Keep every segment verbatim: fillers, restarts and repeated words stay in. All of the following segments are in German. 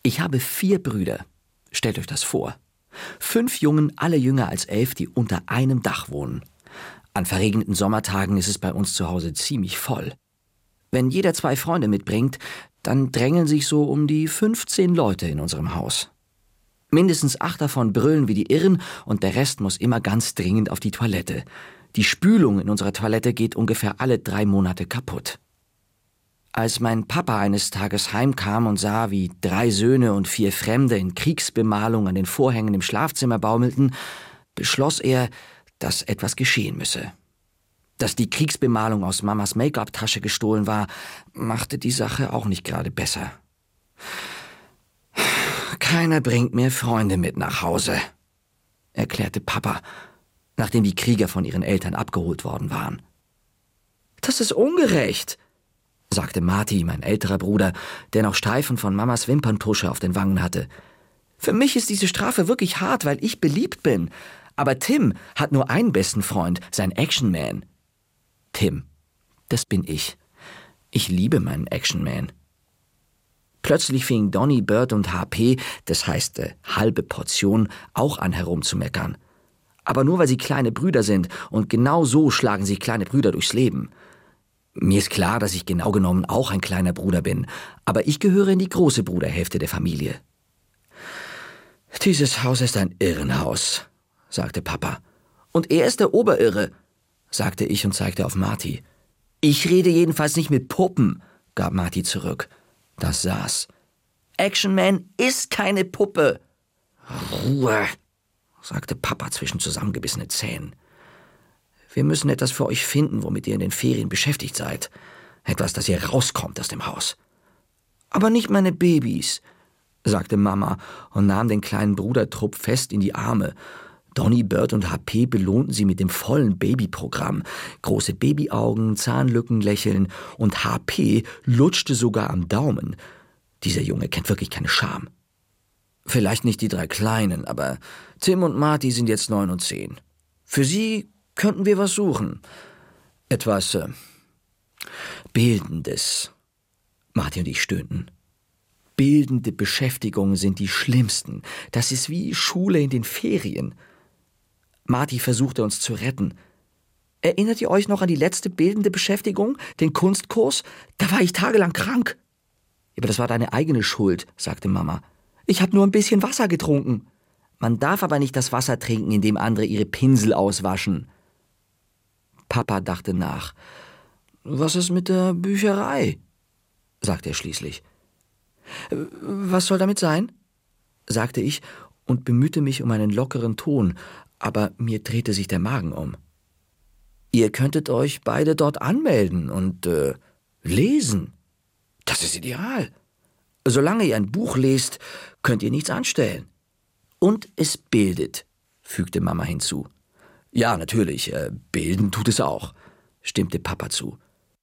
Ich habe vier Brüder. Stellt euch das vor. Fünf Jungen, alle jünger als elf, die unter einem Dach wohnen. An verregneten Sommertagen ist es bei uns zu Hause ziemlich voll. Wenn jeder zwei Freunde mitbringt, dann drängeln sich so um die fünfzehn Leute in unserem Haus. Mindestens acht davon brüllen wie die Irren und der Rest muss immer ganz dringend auf die Toilette. Die Spülung in unserer Toilette geht ungefähr alle drei Monate kaputt. Als mein Papa eines Tages heimkam und sah, wie drei Söhne und vier Fremde in Kriegsbemalung an den Vorhängen im Schlafzimmer baumelten, beschloss er, dass etwas geschehen müsse. Dass die Kriegsbemalung aus Mamas Make-up-Tasche gestohlen war, machte die Sache auch nicht gerade besser. »Keiner bringt mir Freunde mit nach Hause«, erklärte Papa, nachdem die Krieger von ihren Eltern abgeholt worden waren. »Das ist ungerecht«, sagte Marty, mein älterer Bruder, der noch Streifen von Mamas Wimperntusche auf den Wangen hatte. »Für mich ist diese Strafe wirklich hart, weil ich beliebt bin. Aber Tim hat nur einen besten Freund, sein Action-Man.« Tim, das bin ich. Ich liebe meinen Action-Man. Plötzlich fing Donny, Bert und H P, das heißt äh, halbe Portion, auch an herumzumeckern. Aber nur, weil sie kleine Brüder sind, und genau so schlagen sich kleine Brüder durchs Leben. Mir ist klar, dass ich genau genommen auch ein kleiner Bruder bin, aber ich gehöre in die große Bruderhälfte der Familie. »Dieses Haus ist ein Irrenhaus«, sagte Papa. »Und er ist der Oberirre«, sagte ich und zeigte auf Marty. »Ich rede jedenfalls nicht mit Puppen«, gab Marty zurück. Das saß. »Action Man ist keine Puppe.« »Ruhe«, sagte Papa zwischen zusammengebissenen Zähnen. »Wir müssen etwas für euch finden, womit ihr in den Ferien beschäftigt seid. Etwas, dass ihr rauskommt aus dem Haus.« »Aber nicht meine Babys«, sagte Mama und nahm den kleinen Brudertrupp fest in die Arme. Donny, Bert und H P belohnten sie mit dem vollen Babyprogramm. Große Babyaugen, Zahnlücken, Lächeln, und H P lutschte sogar am Daumen. Dieser Junge kennt wirklich keine Scham. Vielleicht nicht die drei Kleinen, aber Tim und Marty sind jetzt neun und zehn. Für sie könnten wir was suchen. Etwas äh, Bildendes. Marty und ich stöhnten. Bildende Beschäftigungen sind die schlimmsten. Das ist wie Schule in den Ferien. Marty versuchte uns zu retten. »Erinnert ihr euch noch an die letzte bildende Beschäftigung, den Kunstkurs? Da war ich tagelang krank.« »Aber das war deine eigene Schuld«, sagte Mama. »Ich habe nur ein bisschen Wasser getrunken.« »Man darf aber nicht das Wasser trinken, indem andere ihre Pinsel auswaschen.« Papa dachte nach. »Was ist mit der Bücherei?«, sagte er schließlich. »Was soll damit sein?«, sagte ich und bemühte mich um einen lockeren Ton, aber mir drehte sich der Magen um. »Ihr könntet euch beide dort anmelden und äh, lesen. Das ist ideal. Solange ihr ein Buch lest, könnt ihr nichts anstellen. Und es bildet«, fügte Mama hinzu. »Ja, natürlich, äh, bilden tut es auch«, stimmte Papa zu.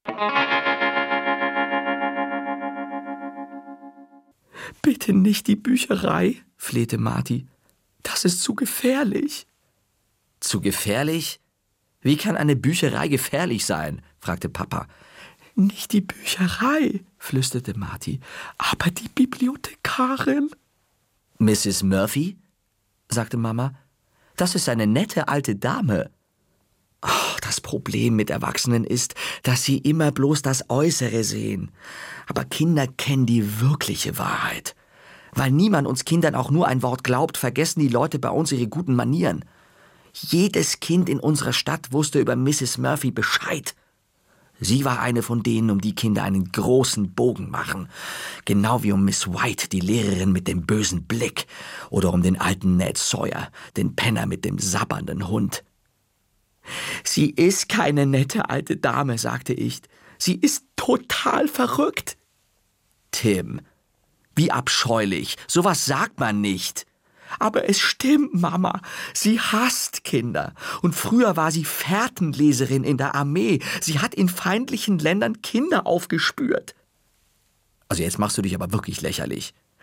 »Bitte nicht die Bücherei«, flehte Marty. »Das ist zu gefährlich.« »Zu gefährlich? Wie kann eine Bücherei gefährlich sein?«, fragte Papa. »Nicht die Bücherei«, flüsterte Marty, »aber die Bibliothekarin.« »Misses Murphy?«, sagte Mama. »Das ist eine nette alte Dame.« Oh, das Problem mit Erwachsenen ist, dass sie immer bloß das Äußere sehen. Aber Kinder kennen die wirkliche Wahrheit. Weil niemand uns Kindern auch nur ein Wort glaubt, vergessen die Leute bei uns ihre guten Manieren. Jedes Kind in unserer Stadt wusste über Misses Murphy Bescheid. Sie war eine von denen, um die Kinder einen großen Bogen machen. Genau wie um Miss White, die Lehrerin mit dem bösen Blick. Oder um den alten Ned Sawyer, den Penner mit dem sabbernden Hund. »Sie ist keine nette alte Dame«, sagte ich. »Sie ist total verrückt.« »Tim, wie abscheulich. Sowas sagt man nicht.« »Aber es stimmt, Mama. Sie hasst Kinder. Und früher war sie Fährtenleserin in der Armee. Sie hat in feindlichen Ländern Kinder aufgespürt.« »Also jetzt machst du dich aber wirklich lächerlich.«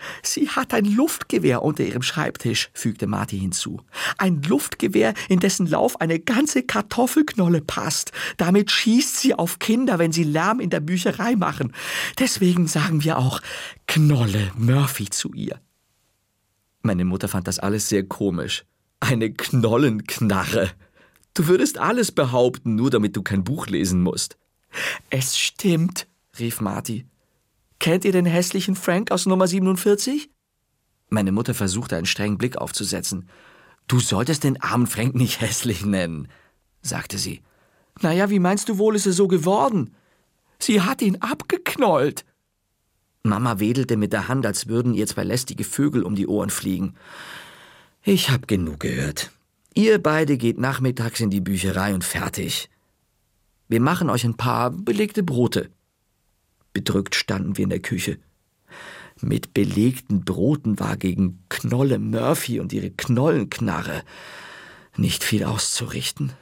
Sie hat ein Luftgewehr unter ihrem Schreibtisch, fügte Marty hinzu. Ein Luftgewehr, in dessen Lauf eine ganze Kartoffelknolle passt. Damit schießt sie auf Kinder, wenn sie Lärm in der Bücherei machen. Deswegen sagen wir auch Knolle Murphy zu ihr. Meine Mutter fand das alles sehr komisch. Eine Knollenknarre. Du würdest alles behaupten, nur damit du kein Buch lesen musst. Es stimmt, rief Marty. Kennt ihr den hässlichen Frank aus Nummer siebenundvierzig? Meine Mutter versuchte einen strengen Blick aufzusetzen. Du solltest den armen Frank nicht hässlich nennen, sagte sie. Naja, wie meinst du wohl, ist er so geworden? Sie hat ihn abgeknollt. Mama wedelte mit der Hand, als würden ihr zwei lästige Vögel um die Ohren fliegen. Ich hab genug gehört. Ihr beide geht nachmittags in die Bücherei und fertig. Wir machen euch ein paar belegte Brote. Bedrückt standen wir in der Küche. Mit belegten Broten war gegen Knolle Murphy und ihre Knollenknarre nicht viel auszurichten.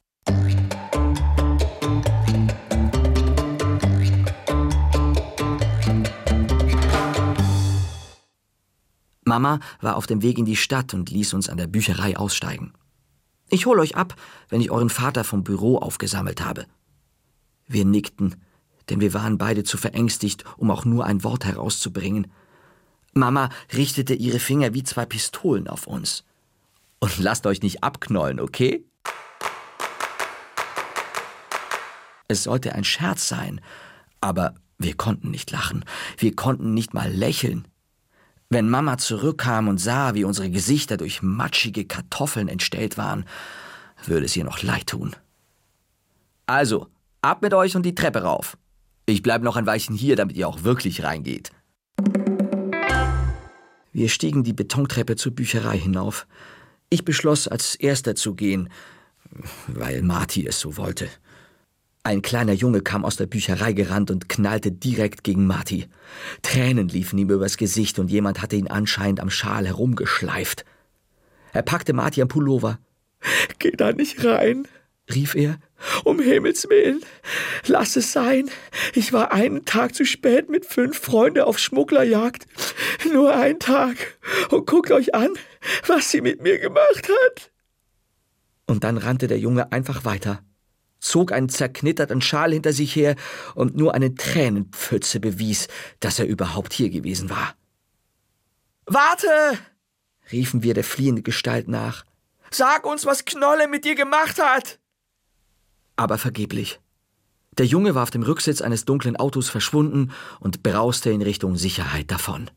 Mama war auf dem Weg in die Stadt und ließ uns an der Bücherei aussteigen. Ich hol euch ab, wenn ich euren Vater vom Büro aufgesammelt habe. Wir nickten, denn wir waren beide zu verängstigt, um auch nur ein Wort herauszubringen. Mama richtete ihre Finger wie zwei Pistolen auf uns. Und lasst euch nicht abknollen, okay? Es sollte ein Scherz sein, aber wir konnten nicht lachen. Wir konnten nicht mal lächeln. Wenn Mama zurückkam und sah, wie unsere Gesichter durch matschige Kartoffeln entstellt waren, würde es ihr noch leid tun. Also, ab mit euch und die Treppe rauf. Ich bleibe noch ein Weilchen hier, damit ihr auch wirklich reingeht. Wir stiegen die Betontreppe zur Bücherei hinauf. Ich beschloss, als Erster zu gehen, weil Marty es so wollte. Ein kleiner Junge kam aus der Bücherei gerannt und knallte direkt gegen Marty. Tränen liefen ihm übers Gesicht und jemand hatte ihn anscheinend am Schal herumgeschleift. Er packte Marty am Pullover. »Geh da nicht rein«, rief er. »Um Himmels Willen, lass es sein. Ich war einen Tag zu spät mit fünf Freunden auf Schmugglerjagd. Nur einen Tag. Und guckt euch an, was sie mit mir gemacht hat.« Und dann rannte der Junge einfach weiter, zog einen zerknitterten Schal hinter sich her und nur eine Tränenpfütze bewies, dass er überhaupt hier gewesen war. »Warte«, riefen wir der fliehenden Gestalt nach. »Sag uns, was Knolle mit dir gemacht hat!« Aber vergeblich. Der Junge war auf dem Rücksitz eines dunklen Autos verschwunden und brauste in Richtung Sicherheit davon.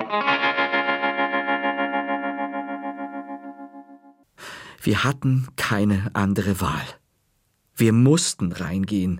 Wir hatten keine andere Wahl. Wir mussten reingehen.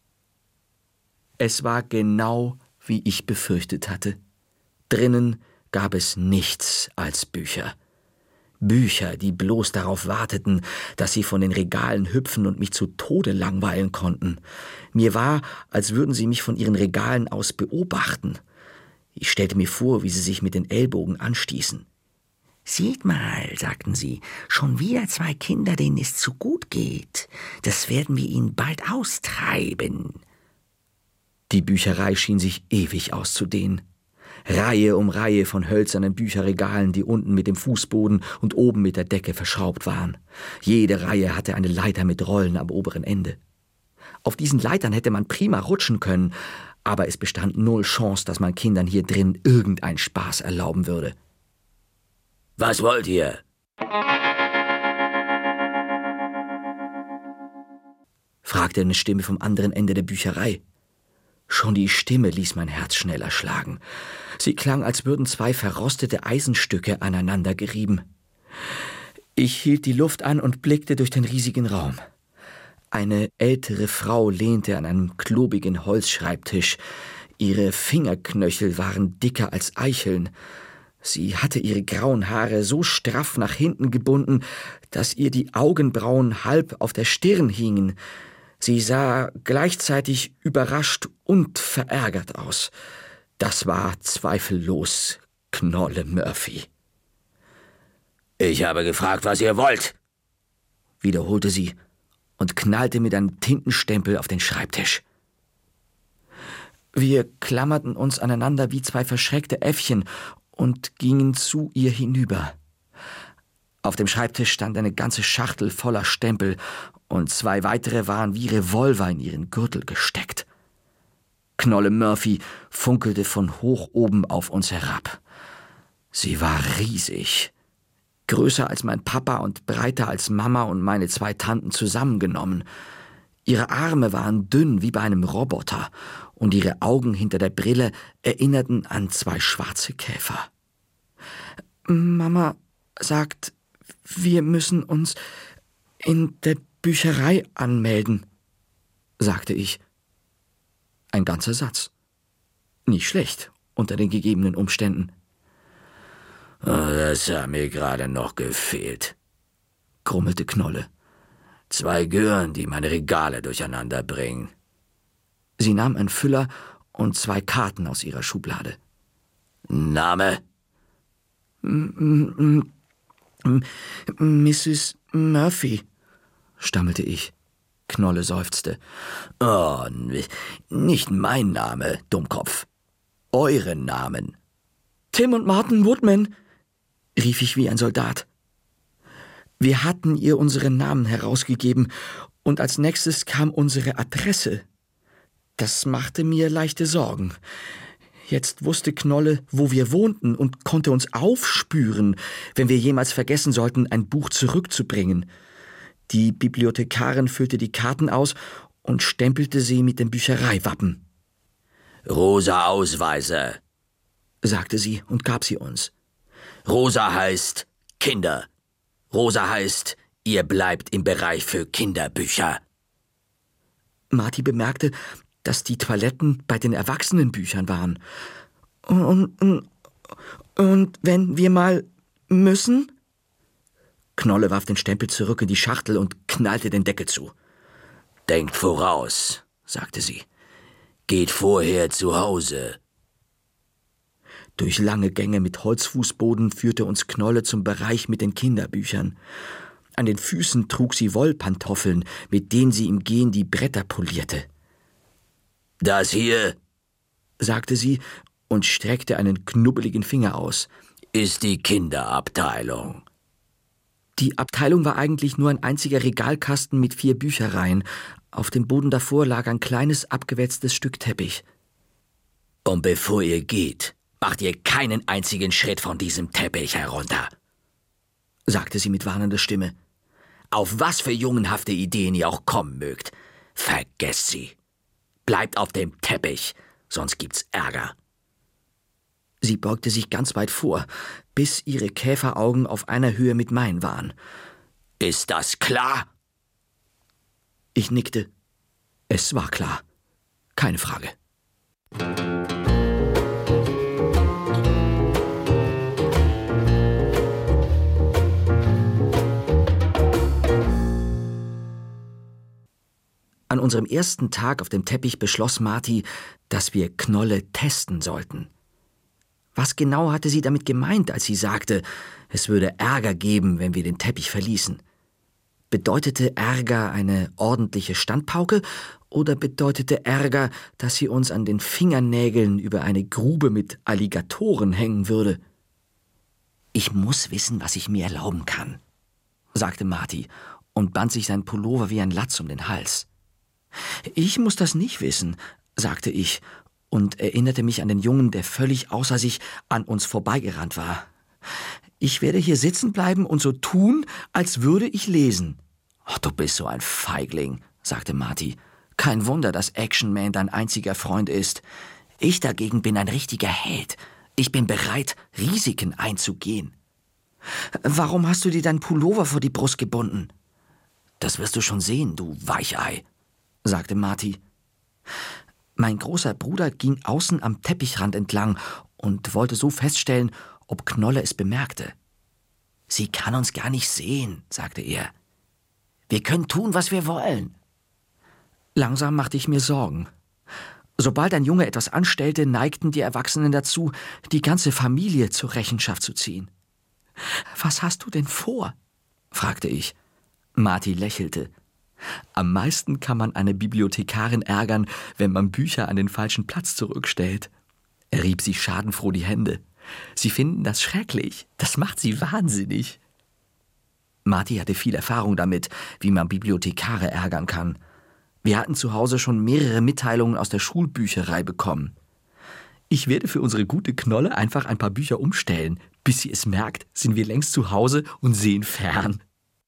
Es war genau, wie ich befürchtet hatte. Drinnen gab es nichts als Bücher. Bücher, die bloß darauf warteten, dass sie von den Regalen hüpfen und mich zu Tode langweilen konnten. Mir war, als würden sie mich von ihren Regalen aus beobachten. Ich stellte mir vor, wie sie sich mit den Ellbogen anstießen. »Seht mal«, sagten sie, »schon wieder zwei Kinder, denen es zu gut geht. Das werden wir ihnen bald austreiben.« Die Bücherei schien sich ewig auszudehnen. Reihe um Reihe von hölzernen Bücherregalen, die unten mit dem Fußboden und oben mit der Decke verschraubt waren. Jede Reihe hatte eine Leiter mit Rollen am oberen Ende. Auf diesen Leitern hätte man prima rutschen können, aber es bestand null Chance, dass man Kindern hier drin irgendeinen Spaß erlauben würde. »Was wollt ihr?« fragte eine Stimme vom anderen Ende der Bücherei. Schon die Stimme ließ mein Herz schneller schlagen. Sie klang, als würden zwei verrostete Eisenstücke aneinander gerieben. Ich hielt die Luft an und blickte durch den riesigen Raum. Eine ältere Frau lehnte an einem klobigen Holzschreibtisch. Ihre Fingerknöchel waren dicker als Eicheln. Sie hatte ihre grauen Haare so straff nach hinten gebunden, dass ihr die Augenbrauen halb auf der Stirn hingen. Sie sah gleichzeitig überrascht und verärgert aus. Das war zweifellos Knolle Murphy. »Ich habe gefragt, was ihr wollt«, wiederholte sie und knallte mit einem Tintenstempel auf den Schreibtisch. Wir klammerten uns aneinander wie zwei verschreckte Äffchen und gingen zu ihr hinüber. Auf dem Schreibtisch stand eine ganze Schachtel voller Stempel und zwei weitere waren wie Revolver in ihren Gürtel gesteckt. Knolle Murphy funkelte von hoch oben auf uns herab. Sie war riesig, größer als mein Papa und breiter als Mama und meine zwei Tanten zusammengenommen. Ihre Arme waren dünn wie bei einem Roboter und ihre Augen hinter der Brille erinnerten an zwei schwarze Käfer. »Mama sagt, wir müssen uns in der Bücherei anmelden«, sagte ich. Ein ganzer Satz. Nicht schlecht unter den gegebenen Umständen. »Das hat mir gerade noch gefehlt«, grummelte Knolle. »Zwei Gören, die meine Regale durcheinander bringen.« Sie nahm einen Füller und zwei Karten aus ihrer Schublade. »Name?« »Misses Murphy«, stammelte ich. Knolle seufzte. »Oh, nicht mein Name, Dummkopf. Euren Namen.« »Tim und Martin Woodman«, rief ich wie ein Soldat. Wir hatten ihr unseren Namen herausgegeben und als nächstes kam unsere Adresse. Das machte mir leichte Sorgen. Jetzt wusste Knolle, wo wir wohnten und konnte uns aufspüren, wenn wir jemals vergessen sollten, ein Buch zurückzubringen. Die Bibliothekarin füllte die Karten aus und stempelte sie mit dem Büchereiwappen. »Rosa Ausweise«, sagte sie und gab sie uns. »Rosa heißt Kinder. Rosa heißt, ihr bleibt im Bereich für Kinderbücher.« Marty bemerkte, dass die Toiletten bei den Erwachsenenbüchern waren. Und, und, und wenn wir mal müssen? Knolle warf den Stempel zurück in die Schachtel und knallte den Deckel zu. »Denkt voraus«, sagte sie. »Geht vorher zu Hause.« Durch lange Gänge mit Holzfußboden führte uns Knolle zum Bereich mit den Kinderbüchern. An den Füßen trug sie Wollpantoffeln, mit denen sie im Gehen die Bretter polierte. »Das hier«, sagte sie und streckte einen knubbeligen Finger aus, »ist die Kinderabteilung.« Die Abteilung war eigentlich nur ein einziger Regalkasten mit vier Büchereien. Auf dem Boden davor lag ein kleines, abgewetztes Stück Teppich. »Und bevor ihr geht, macht ihr keinen einzigen Schritt von diesem Teppich herunter«, sagte sie mit warnender Stimme. »Auf was für jungenhafte Ideen ihr auch kommen mögt, vergesst sie. Bleibt auf dem Teppich, sonst gibt's Ärger.« Sie beugte sich ganz weit vor, bis ihre Käferaugen auf einer Höhe mit meinen waren. »Ist das klar?« Ich nickte. Es war klar. Keine Frage. An unserem ersten Tag auf dem Teppich beschloss Marty, dass wir Knolle testen sollten. Was genau hatte sie damit gemeint, als sie sagte, es würde Ärger geben, wenn wir den Teppich verließen? Bedeutete Ärger eine ordentliche Standpauke oder bedeutete Ärger, dass sie uns an den Fingernägeln über eine Grube mit Alligatoren hängen würde? »Ich muss wissen, was ich mir erlauben kann«, sagte Marty und band sich seinen Pullover wie ein Latz um den Hals. »Ich muss das nicht wissen«, sagte ich und erinnerte mich an den Jungen, der völlig außer sich an uns vorbeigerannt war. »Ich werde hier sitzen bleiben und so tun, als würde ich lesen.« »Oh, du bist so ein Feigling«, sagte Marty. »Kein Wunder, dass Action Man dein einziger Freund ist. Ich dagegen bin ein richtiger Held. Ich bin bereit, Risiken einzugehen.« »Warum hast du dir deinen Pullover vor die Brust gebunden?« »Das wirst du schon sehen, du Weichei«, sagte Marty. Mein großer Bruder ging außen am Teppichrand entlang und wollte so feststellen, ob Knolle es bemerkte. »Sie kann uns gar nicht sehen«, sagte er. »Wir können tun, was wir wollen.« Langsam machte ich mir Sorgen. Sobald ein Junge etwas anstellte, neigten die Erwachsenen dazu, die ganze Familie zur Rechenschaft zu ziehen. »Was hast du denn vor?« fragte ich. Marty lächelte. Am meisten kann man eine Bibliothekarin ärgern, wenn man Bücher an den falschen Platz zurückstellt. Er rieb sich schadenfroh die Hände. Sie finden das schrecklich. Das macht sie wahnsinnig. Marty hatte viel Erfahrung damit, wie man Bibliothekare ärgern kann. Wir hatten zu Hause schon mehrere Mitteilungen aus der Schulbücherei bekommen. Ich werde für unsere gute Knolle einfach ein paar Bücher umstellen. Bis sie es merkt, sind wir längst zu Hause und sehen fern.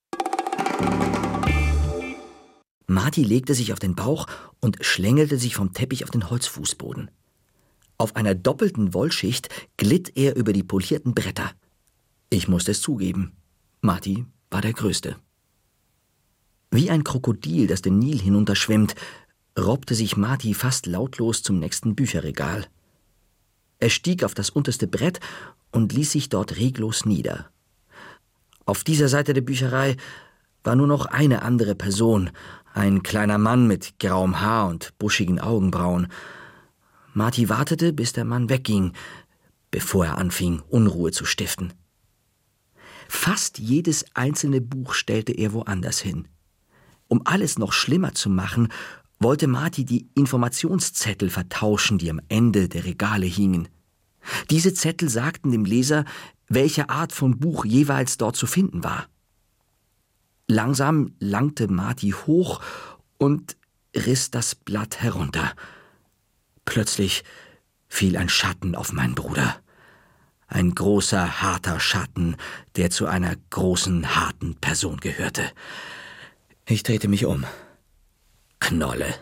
Marty legte sich auf den Bauch und schlängelte sich vom Teppich auf den Holzfußboden. Auf einer doppelten Wollschicht glitt er über die polierten Bretter. Ich musste es zugeben, Marty war der Größte. Wie ein Krokodil, das den Nil hinunterschwimmt, robbte sich Marty fast lautlos zum nächsten Bücherregal. Er stieg auf das unterste Brett und ließ sich dort reglos nieder. Auf dieser Seite der Bücherei war nur noch eine andere Person, ein kleiner Mann mit grauem Haar und buschigen Augenbrauen. Marty wartete, bis der Mann wegging, bevor er anfing, Unruhe zu stiften. Fast jedes einzelne Buch stellte er woanders hin. Um alles noch schlimmer zu machen, wollte Marty die Informationszettel vertauschen, die am Ende der Regale hingen. Diese Zettel sagten dem Leser, welche Art von Buch jeweils dort zu finden war. Langsam langte Marty hoch und riss das Blatt herunter. Plötzlich fiel ein Schatten auf meinen Bruder. Ein großer, harter Schatten, der zu einer großen, harten Person gehörte. Ich drehte mich um. Knolle.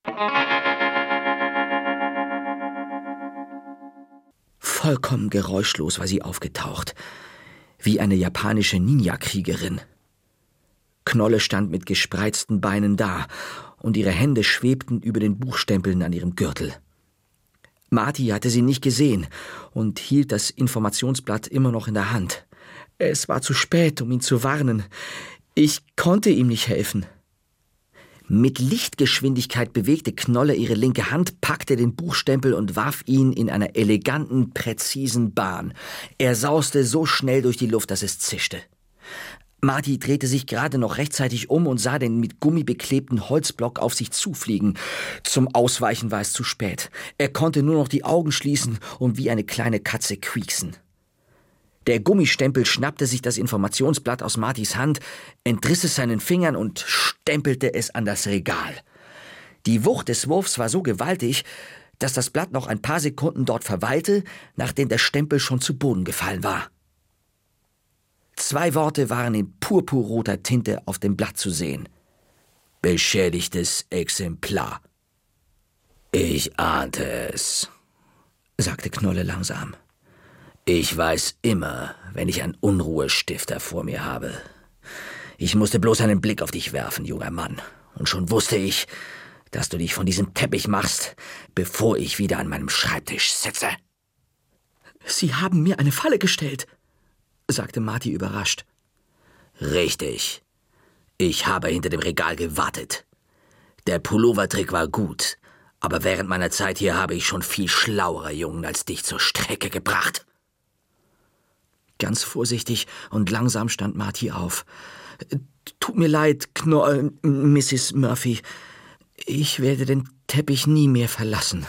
Vollkommen geräuschlos war sie aufgetaucht, wie eine japanische Ninja-Kriegerin. Knolle stand mit gespreizten Beinen da, und ihre Hände schwebten über den Buchstempeln an ihrem Gürtel. Marty hatte sie nicht gesehen und hielt das Informationsblatt immer noch in der Hand. Es war zu spät, um ihn zu warnen. Ich konnte ihm nicht helfen. Mit Lichtgeschwindigkeit bewegte Knolle ihre linke Hand, packte den Buchstempel und warf ihn in einer eleganten, präzisen Bahn. Er sauste so schnell durch die Luft, dass es zischte. Marty drehte sich gerade noch rechtzeitig um und sah den mit Gummi beklebten Holzblock auf sich zufliegen. Zum Ausweichen war es zu spät. Er konnte nur noch die Augen schließen und wie eine kleine Katze quieksen. Der Gummistempel schnappte sich das Informationsblatt aus Martys Hand, entriss es seinen Fingern und stempelte es an das Regal. Die Wucht des Wurfs war so gewaltig, dass das Blatt noch ein paar Sekunden dort verweilte, nachdem der Stempel schon zu Boden gefallen war. Zwei Worte waren in purpurroter Tinte auf dem Blatt zu sehen. Beschädigtes Exemplar. Ich ahnte es, sagte Knolle langsam. Ich weiß immer, wenn ich einen Unruhestifter vor mir habe. Ich musste bloß einen Blick auf dich werfen, junger Mann. Und schon wusste ich, dass du dich von diesem Teppich machst, bevor ich wieder an meinem Schreibtisch sitze. Sie haben mir eine Falle gestellt, sagte Marty überrascht. Richtig. Ich habe hinter dem Regal gewartet. Der Pullovertrick war gut, aber während meiner Zeit hier habe ich schon viel schlauere Jungen als dich zur Strecke gebracht. Ganz vorsichtig und langsam stand Marty auf. Tut mir leid, Kno- äh, Misses Murphy. Ich werde den Teppich nie mehr verlassen.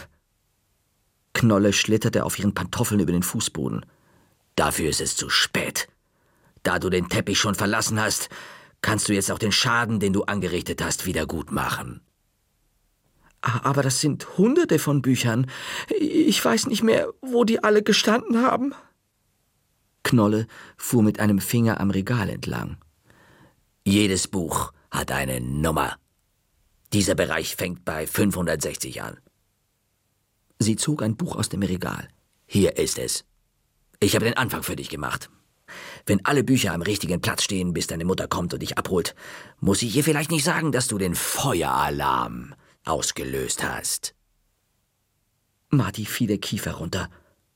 Knolle schlitterte auf ihren Pantoffeln über den Fußboden. Dafür ist es zu spät. Da du den Teppich schon verlassen hast, kannst du jetzt auch den Schaden, den du angerichtet hast, wieder gut machen. Aber das sind hunderte von Büchern. Ich weiß nicht mehr, wo die alle gestanden haben. Knolle fuhr mit einem Finger am Regal entlang. Jedes Buch hat eine Nummer. Dieser Bereich fängt bei fünfhundertsechzig an. Sie zog ein Buch aus dem Regal. Hier ist es. Ich habe den Anfang für dich gemacht. Wenn alle Bücher am richtigen Platz stehen, bis deine Mutter kommt und dich abholt, muss ich ihr vielleicht nicht sagen, dass du den Feueralarm ausgelöst hast. Marty fiel der Kiefer runter.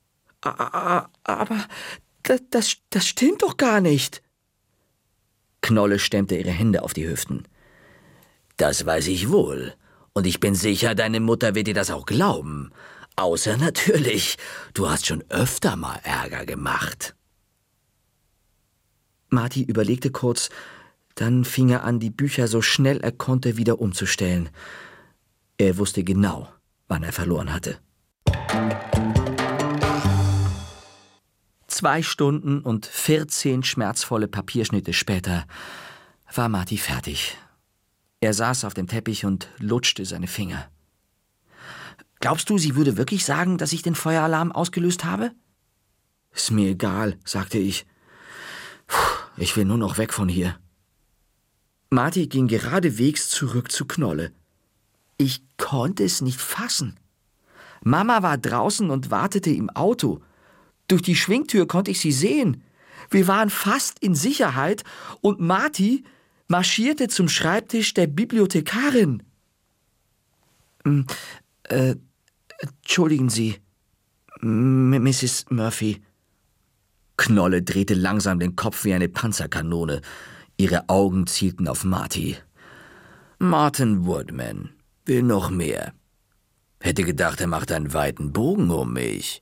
Aber das, das, das stimmt doch gar nicht. Knolle stemmte ihre Hände auf die Hüften. Das weiß ich wohl. Und ich bin sicher, deine Mutter wird dir das auch glauben. Außer natürlich, du hast schon öfter mal Ärger gemacht. Marty überlegte kurz, dann fing er an, die Bücher so schnell er konnte wieder umzustellen. Er wusste genau, wann er verloren hatte. Zwei Stunden und vierzehn schmerzvolle Papierschnitte später war Marty fertig. Er saß auf dem Teppich und lutschte seine Finger. »Glaubst du, sie würde wirklich sagen, dass ich den Feueralarm ausgelöst habe?« »Ist mir egal«, sagte ich. Puh, ich will nur noch weg von hier. Marty ging geradewegs zurück zu Knolle. Ich konnte es nicht fassen. Mama war draußen und wartete im Auto. Durch die Schwingtür konnte ich sie sehen. Wir waren fast in Sicherheit und Marty marschierte zum Schreibtisch der Bibliothekarin. Hm, äh, entschuldigen Sie, Misses Murphy. Knolle drehte langsam den Kopf wie eine Panzerkanone. Ihre Augen zielten auf Marty. Martin Woodman will noch mehr. Hätte gedacht, er macht einen weiten Bogen um mich.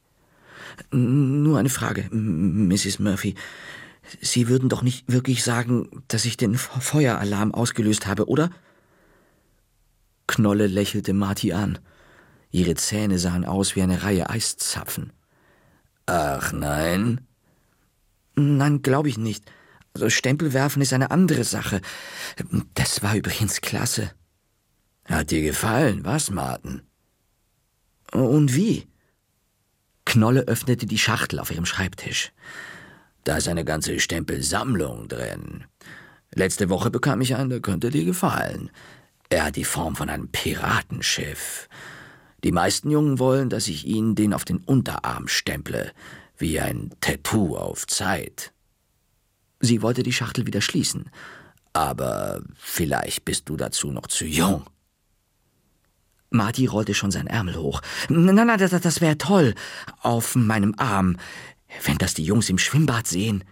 Nur eine Frage, Misses Murphy. Sie würden doch nicht wirklich sagen, dass ich den Feueralarm ausgelöst habe, oder? Knolle lächelte Marty an. Ihre Zähne sahen aus wie eine Reihe Eiszapfen. Ach nein? Nein, glaube ich nicht. Also Stempel werfen ist eine andere Sache. Das war übrigens klasse. Hat dir gefallen, was, Martin? Und wie? Knolle öffnete die Schachtel auf ihrem Schreibtisch. Da ist eine ganze Stempelsammlung drin. Letzte Woche bekam ich einen, der könnte dir gefallen. Er hat die Form von einem Piratenschiff. Die meisten Jungen wollen, dass ich ihnen den auf den Unterarm stemple, wie ein Tattoo auf Zeit. Sie wollte die Schachtel wieder schließen. Aber vielleicht bist du dazu noch zu jung. Marty rollte schon seinen Ärmel hoch. Nein, nein, das, das wäre toll. Auf meinem Arm. Wenn das die Jungs im Schwimmbad sehen.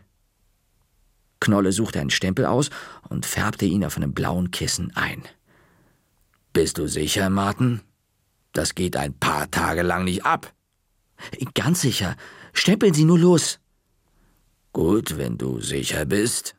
Knolle suchte einen Stempel aus und färbte ihn auf einem blauen Kissen ein. Bist du sicher, Martin? Das geht ein paar Tage lang nicht ab. Ganz sicher. Stempeln Sie nur los. Gut, wenn du sicher bist.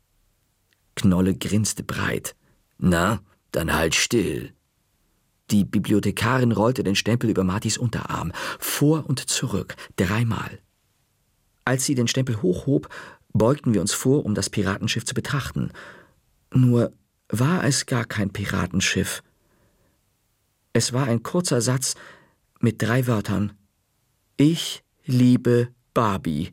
Knolle grinste breit. Na, dann halt still. Die Bibliothekarin rollte den Stempel über Martys Unterarm, vor und zurück, dreimal. Als sie den Stempel hochhob, beugten wir uns vor, um das Piratenschiff zu betrachten. Nur war es gar kein Piratenschiff. Es war ein kurzer Satz mit drei Wörtern. Ich liebe Barbie.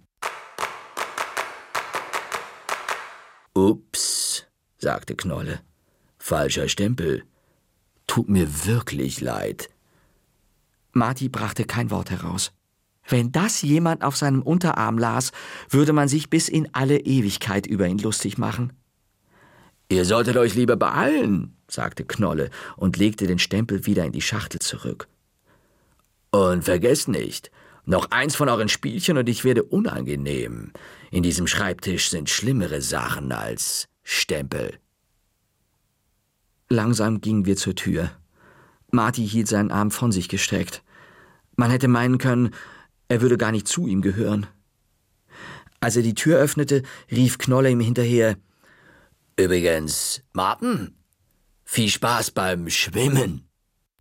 Ups, sagte Knolle. Falscher Stempel. Tut mir wirklich leid. Marty brachte kein Wort heraus. Wenn das jemand auf seinem Unterarm las, würde man sich bis in alle Ewigkeit über ihn lustig machen. »Ihr solltet euch lieber beeilen«, sagte Knolle und legte den Stempel wieder in die Schachtel zurück. »Und vergesst nicht, noch eins von euren Spielchen und ich werde unangenehm. In diesem Schreibtisch sind schlimmere Sachen als Stempel.« Langsam gingen wir zur Tür. Marty hielt seinen Arm von sich gestreckt. Man hätte meinen können, er würde gar nicht zu ihm gehören. Als er die Tür öffnete, rief Knolle ihm hinterher, »Übrigens, Martin, viel Spaß beim Schwimmen.«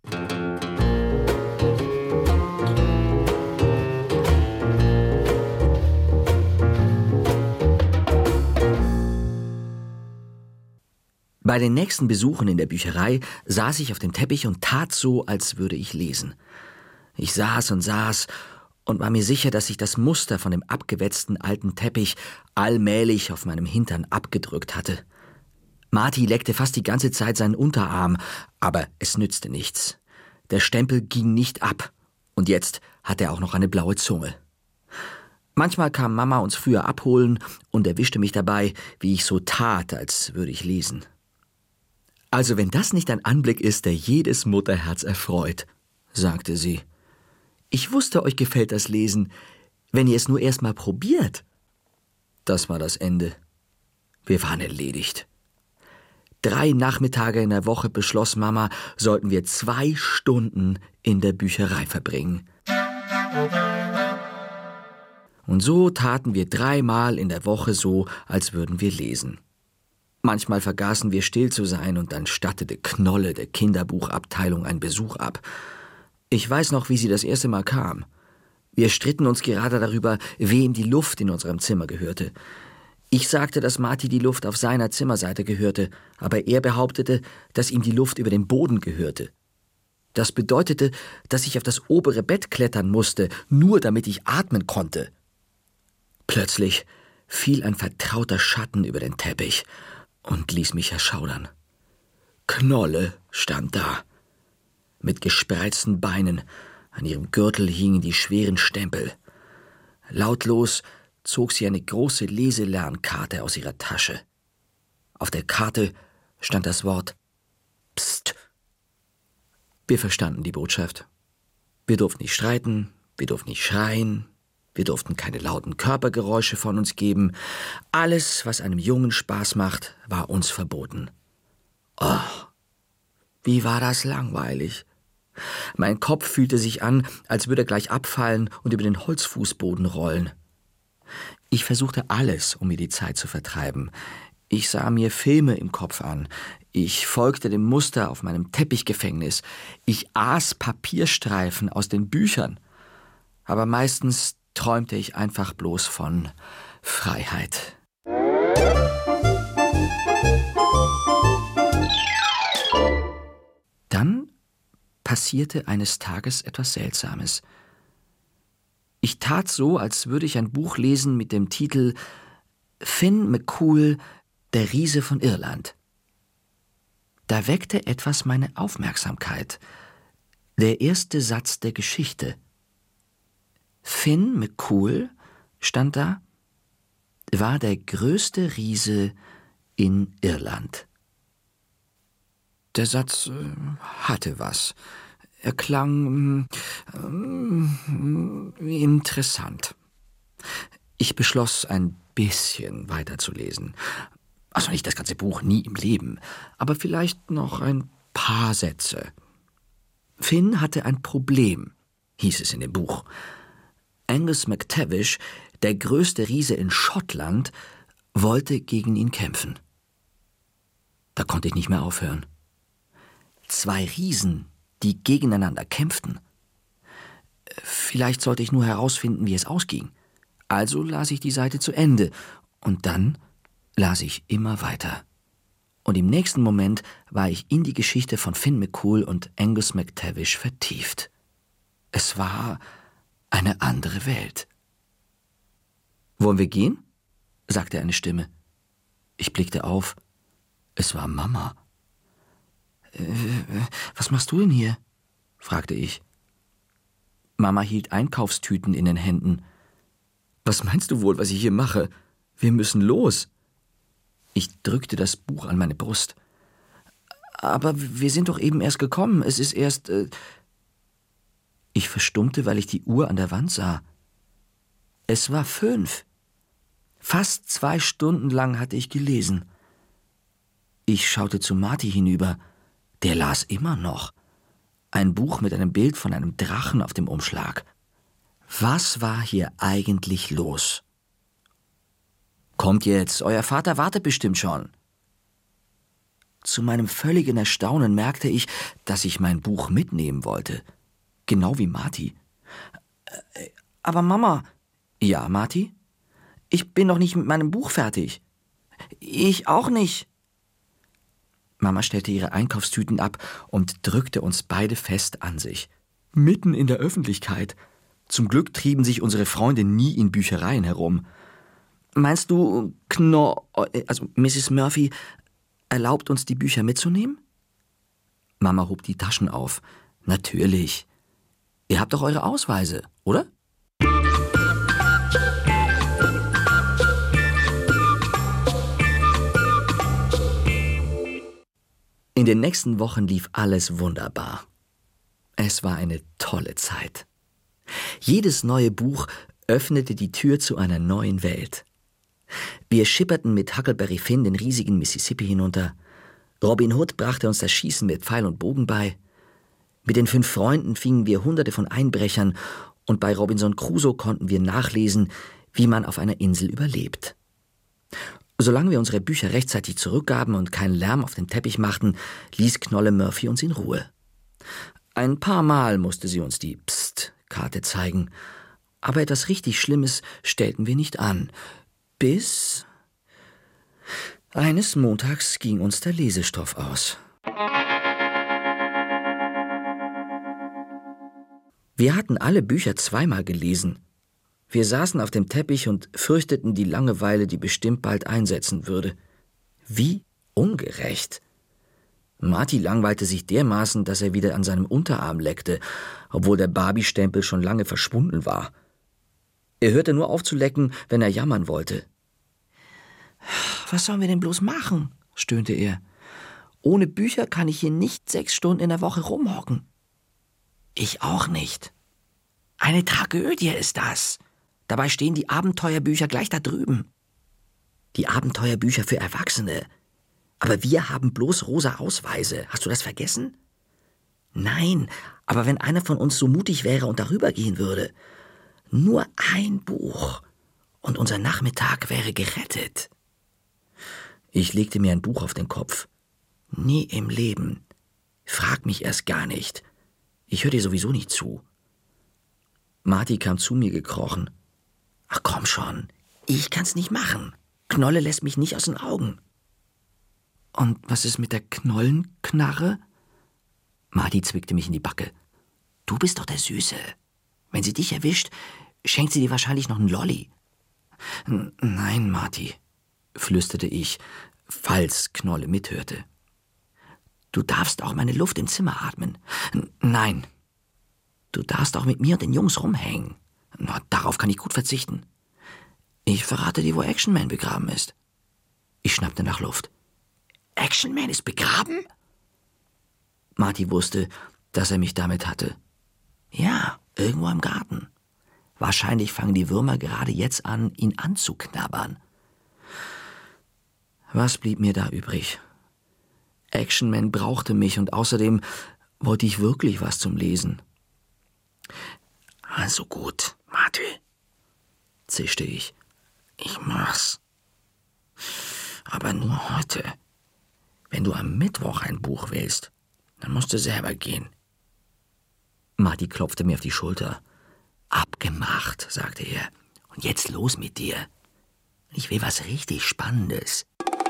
Bei den nächsten Besuchen in der Bücherei saß ich auf dem Teppich und tat so, als würde ich lesen. Ich saß und saß und war mir sicher, dass sich das Muster von dem abgewetzten alten Teppich allmählich auf meinem Hintern abgedrückt hatte. Marty leckte fast die ganze Zeit seinen Unterarm, aber es nützte nichts. Der Stempel ging nicht ab und jetzt hatte er auch noch eine blaue Zunge. Manchmal kam Mama uns früher abholen und erwischte mich dabei, wie ich so tat, als würde ich lesen. »Also wenn das nicht ein Anblick ist, der jedes Mutterherz erfreut«, sagte sie. »Ich wusste, euch gefällt das Lesen, wenn ihr es nur erst mal probiert.« Das war das Ende. Wir waren erledigt. Drei Nachmittage in der Woche beschloss Mama, sollten wir zwei Stunden in der Bücherei verbringen. Und so taten wir dreimal in der Woche so, als würden wir lesen. Manchmal vergaßen wir still zu sein und dann stattete Knolle der Kinderbuchabteilung einen Besuch ab. Ich weiß noch, wie sie das erste Mal kam. Wir stritten uns gerade darüber, wem die Luft in unserem Zimmer gehörte. Ich sagte, dass Marty die Luft auf seiner Zimmerseite gehörte, aber er behauptete, dass ihm die Luft über den Boden gehörte. Das bedeutete, dass ich auf das obere Bett klettern musste, nur damit ich atmen konnte. Plötzlich fiel ein vertrauter Schatten über den Teppich und ließ mich erschaudern. Knolle stand da. Mit gespreizten Beinen, an ihrem Gürtel hingen die schweren Stempel. Lautlos zog sie eine große Leselernkarte aus ihrer Tasche. Auf der Karte stand das Wort Psst. Wir verstanden die Botschaft. Wir durften nicht streiten, wir durften nicht schreien, wir durften keine lauten Körpergeräusche von uns geben. Alles, was einem Jungen Spaß macht, war uns verboten. Oh, wie war das langweilig. Mein Kopf fühlte sich an, als würde er gleich abfallen und über den Holzfußboden rollen. Ich versuchte alles, um mir die Zeit zu vertreiben. Ich sah mir Filme im Kopf an. Ich folgte dem Muster auf meinem Teppichgefängnis. Ich aß Papierstreifen aus den Büchern. Aber meistens träumte ich einfach bloß von Freiheit. Dann passierte eines Tages etwas Seltsames. Ich tat so, als würde ich ein Buch lesen mit dem Titel Finn McCool, der Riese von Irland. Da weckte etwas meine Aufmerksamkeit. Der erste Satz der Geschichte. Finn McCool, stand da, war der größte Riese in Irland. Der Satz äh, hatte was. Er klang äh, interessant. Ich beschloss, ein bisschen weiterzulesen. Also nicht das ganze Buch, nie im Leben, aber vielleicht noch ein paar Sätze. Finn hatte ein Problem, hieß es in dem Buch. Angus MacTavish, der größte Riese in Schottland, wollte gegen ihn kämpfen. Da konnte ich nicht mehr aufhören. Zwei Riesen, die gegeneinander kämpften. Vielleicht sollte ich nur herausfinden, wie es ausging. Also las ich die Seite zu Ende und dann las ich immer weiter. Und im nächsten Moment war ich in die Geschichte von Finn McCool und Angus MacTavish vertieft. Es war eine andere Welt. »Wollen wir gehen?« sagte eine Stimme. Ich blickte auf. Es war Mama. Äh, »Was machst du denn hier?« fragte ich. Mama hielt Einkaufstüten in den Händen. »Was meinst du wohl, was ich hier mache? Wir müssen los.« Ich drückte das Buch an meine Brust. »Aber wir sind doch eben erst gekommen. Es ist erst...« äh Ich verstummte, weil ich die Uhr an der Wand sah. Es war fünf. Fast zwei Stunden lang hatte ich gelesen. Ich schaute zu Marty hinüber. Der las immer noch. Ein Buch mit einem Bild von einem Drachen auf dem Umschlag. Was war hier eigentlich los? »Kommt jetzt, euer Vater wartet bestimmt schon.« Zu meinem völligen Erstaunen merkte ich, dass ich mein Buch mitnehmen wollte. Genau wie Marty. »Aber Mama...« »Ja, Marty? Ich bin noch nicht mit meinem Buch fertig.« »Ich auch nicht.« Mama stellte ihre Einkaufstüten ab und drückte uns beide fest an sich. Mitten in der Öffentlichkeit. Zum Glück trieben sich unsere Freunde nie in Büchereien herum. »Meinst du, Knorr, also Misses Murphy, erlaubt uns, die Bücher mitzunehmen?« Mama hob die Taschen auf. »Natürlich. Ihr habt doch eure Ausweise, oder?« In den nächsten Wochen lief alles wunderbar. Es war eine tolle Zeit. Jedes neue Buch öffnete die Tür zu einer neuen Welt. Wir schipperten mit Huckleberry Finn den riesigen Mississippi hinunter. Robin Hood brachte uns das Schießen mit Pfeil und Bogen bei. Mit den fünf Freunden fingen wir Hunderte von Einbrechern und bei Robinson Crusoe konnten wir nachlesen, wie man auf einer Insel überlebt. Solange wir unsere Bücher rechtzeitig zurückgaben und keinen Lärm auf dem Teppich machten, ließ Knolle Murphy uns in Ruhe. Ein paar Mal musste sie uns die Psst-Karte zeigen Aber etwas richtig Schlimmes stellten wir nicht an. Bis eines Montags ging uns der Lesestoff aus. Wir hatten alle Bücher zweimal gelesen. Wir saßen auf dem Teppich und fürchteten die Langeweile, die bestimmt bald einsetzen würde. Wie ungerecht! Marty langweilte sich dermaßen, dass er wieder an seinem Unterarm leckte, obwohl der Barbie-Stempel schon lange verschwunden war. Er hörte nur auf zu lecken, wenn er jammern wollte. »Was sollen wir denn bloß machen?« stöhnte er. »Ohne Bücher kann ich hier nicht sechs Stunden in der Woche rumhocken.« »Ich auch nicht. Eine Tragödie ist das. Dabei stehen die Abenteuerbücher gleich da drüben.« »Die Abenteuerbücher für Erwachsene. Aber wir haben bloß rosa Ausweise. Hast du das vergessen?« »Nein, aber wenn einer von uns so mutig wäre und darüber gehen würde. Nur ein Buch und unser Nachmittag wäre gerettet.« Ich legte mir ein Buch auf den Kopf. »Nie im Leben. Frag mich erst gar nicht. Ich höre dir sowieso nicht zu.« Marty kam zu mir gekrochen. »Ach komm schon, ich kann's nicht machen. Knolle lässt mich nicht aus den Augen.« »Und was ist mit der Knollenknarre?« Marty zwickte mich in die Backe. »Du bist doch der Süße. Wenn sie dich erwischt, schenkt sie dir wahrscheinlich noch einen Lolli.« »Nein, Marty«, flüsterte ich, falls Knolle mithörte. »Du darfst auch meine Luft im Zimmer atmen.« »Nein.« »Du darfst auch mit mir und den Jungs rumhängen.« »Na, darauf kann ich gut verzichten.« »Ich verrate dir, wo Action Man begraben ist.« Ich schnappte nach Luft. »Action Man ist begraben?« Marty wusste, dass er mich damit hatte. »Ja, irgendwo im Garten. Wahrscheinlich fangen die Würmer gerade jetzt an, ihn anzuknabbern.« Was blieb mir da übrig? Action Man brauchte mich und außerdem wollte ich wirklich was zum Lesen. »Also gut, Marty«, zischte ich. »Ich mach's. Aber nur heute. Wenn du am Mittwoch ein Buch willst, dann musst du selber gehen.« Marty klopfte mir auf die Schulter. »Abgemacht«, sagte er. »Und jetzt los mit dir. Ich will was richtig Spannendes.«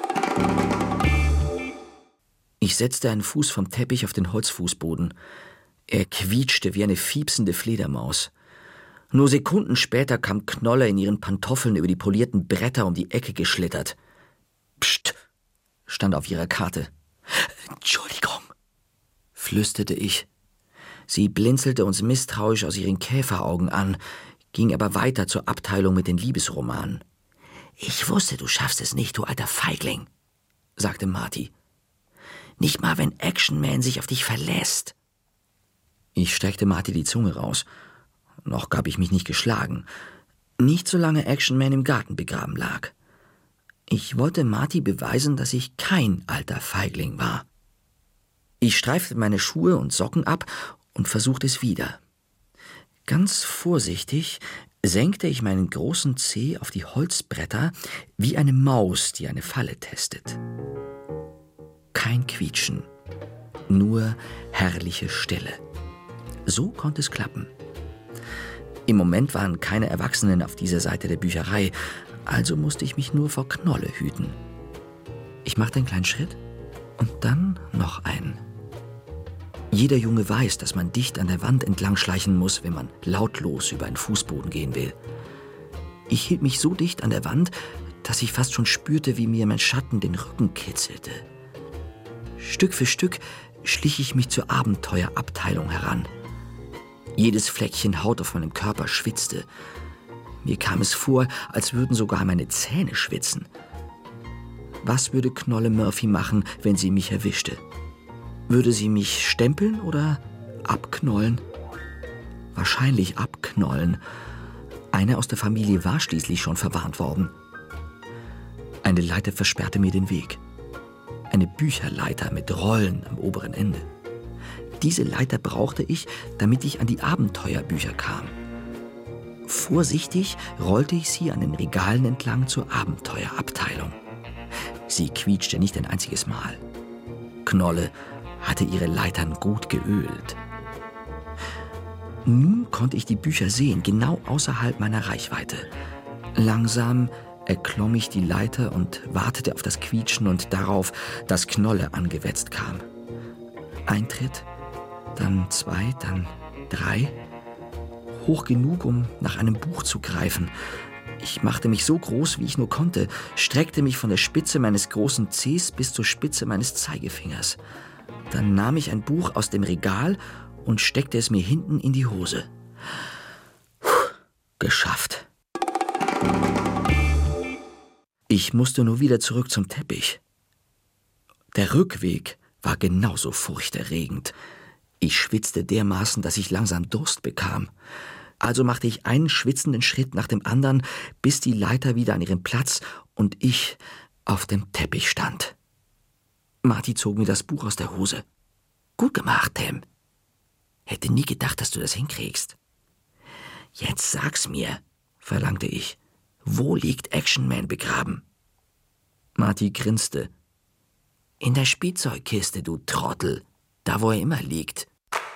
Ich setzte einen Fuß vom Teppich auf den Holzfußboden. Er quietschte wie eine fiepsende Fledermaus. Nur Sekunden später kam Knolle in ihren Pantoffeln über die polierten Bretter um die Ecke geschlittert. »Psst«, stand auf ihrer Karte. »Entschuldigung«, flüsterte ich. Sie blinzelte uns misstrauisch aus ihren Käferaugen an, ging aber weiter zur Abteilung mit den Liebesromanen. »Ich wusste, du schaffst es nicht, du alter Feigling«, sagte Marty. »Nicht mal, wenn Action Man sich auf dich verlässt.« Ich streckte Marty die Zunge raus. Noch gab ich mich nicht geschlagen. Nicht solange Action Man im Garten begraben lag. Ich wollte Marty beweisen, dass ich kein alter Feigling war. Ich streifte meine Schuhe und Socken ab und versuchte es wieder. Ganz vorsichtig senkte ich meinen großen Zeh auf die Holzbretter wie eine Maus, die eine Falle testet. Kein Quietschen, nur herrliche Stille. So konnte es klappen. Im Moment waren keine Erwachsenen auf dieser Seite der Bücherei, also musste ich mich nur vor Knolle hüten. Ich machte einen kleinen Schritt und dann noch einen. Jeder Junge weiß, dass man dicht an der Wand entlang schleichen muss, wenn man lautlos über einen Fußboden gehen will. Ich hielt mich so dicht an der Wand, dass ich fast schon spürte, wie mir mein Schatten den Rücken kitzelte. Stück für Stück schlich ich mich zur Abenteuerabteilung heran. Jedes Fleckchen Haut auf meinem Körper schwitzte. Mir kam es vor, als würden sogar meine Zähne schwitzen. Was würde Knolle Murphy machen, wenn sie mich erwischte? Würde sie mich stempeln oder abknollen? Wahrscheinlich abknollen. Einer aus der Familie war schließlich schon verwarnt worden. Eine Leiter versperrte mir den Weg. Eine Bücherleiter mit Rollen am oberen Ende. Diese Leiter brauchte ich, damit ich an die Abenteuerbücher kam. Vorsichtig rollte ich sie an den Regalen entlang zur Abenteuerabteilung. Sie quietschte nicht ein einziges Mal. Knolle hatte ihre Leitern gut geölt. Nun konnte ich die Bücher sehen, genau außerhalb meiner Reichweite. Langsam erklomm ich die Leiter und wartete auf das Quietschen und darauf, dass Knolle angewetzt kam. Ein Tritt, dann zwei, dann drei. Hoch genug, um nach einem Buch zu greifen. Ich machte mich so groß, wie ich nur konnte, streckte mich von der Spitze meines großen Zehs bis zur Spitze meines Zeigefingers. Dann nahm ich ein Buch aus dem Regal und steckte es mir hinten in die Hose. Puh, geschafft. Ich musste nur wieder zurück zum Teppich. Der Rückweg war genauso furchterregend. Ich schwitzte dermaßen, dass ich langsam Durst bekam. Also machte ich einen schwitzenden Schritt nach dem anderen, bis die Leiter wieder an ihrem Platz und ich auf dem Teppich stand. Marty zog mir das Buch aus der Hose. »Gut gemacht, Tim. Hätte nie gedacht, dass du das hinkriegst.« »Jetzt sag's mir«, verlangte ich. »Wo liegt Action Man begraben?« Marty grinste. »In der Spielzeugkiste, du Trottel. Da, wo er immer liegt.«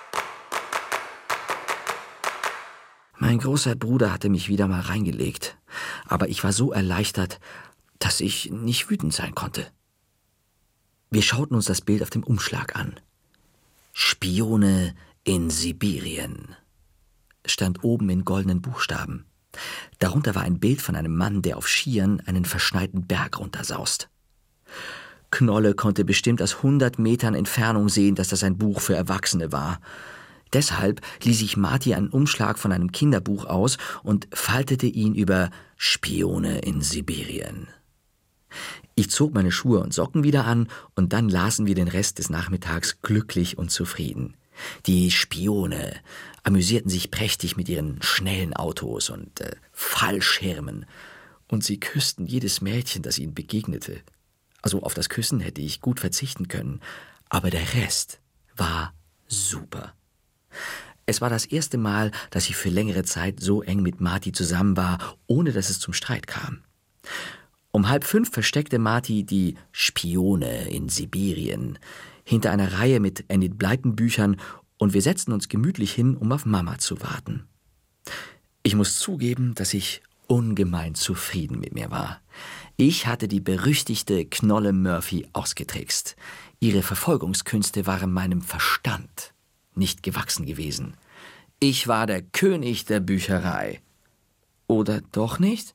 Mein großer Bruder hatte mich wieder mal reingelegt, aber ich war so erleichtert, dass ich nicht wütend sein konnte. Wir schauten uns das Bild auf dem Umschlag an. »Spione in Sibirien« stand oben in goldenen Buchstaben. Darunter war ein Bild von einem Mann, der auf Skiern einen verschneiten Berg runtersaust. Knolle konnte bestimmt aus hundert Metern Entfernung sehen, dass das ein Buch für Erwachsene war. Deshalb ließ ich Marty einen Umschlag von einem Kinderbuch aus und faltete ihn über »Spione in Sibirien«. Ich zog meine Schuhe und Socken wieder an und dann lasen wir den Rest des Nachmittags glücklich und zufrieden. Die Spione amüsierten sich prächtig mit ihren schnellen Autos und äh, Fallschirmen und sie küssten jedes Mädchen, das ihnen begegnete. Also auf das Küssen hätte ich gut verzichten können, aber der Rest war super. Es war das erste Mal, dass ich für längere Zeit so eng mit Marty zusammen war, ohne dass es zum Streit kam. Um halb fünf versteckte Marty die »Spione in Sibirien« hinter einer Reihe mit Enid Blyton Büchern und wir setzten uns gemütlich hin, um auf Mama zu warten. Ich muss zugeben, dass ich ungemein zufrieden mit mir war. Ich hatte die berüchtigte Knolle Murphy ausgetrickst. Ihre Verfolgungskünste waren meinem Verstand nicht gewachsen gewesen. Ich war der König der Bücherei. Oder doch nicht?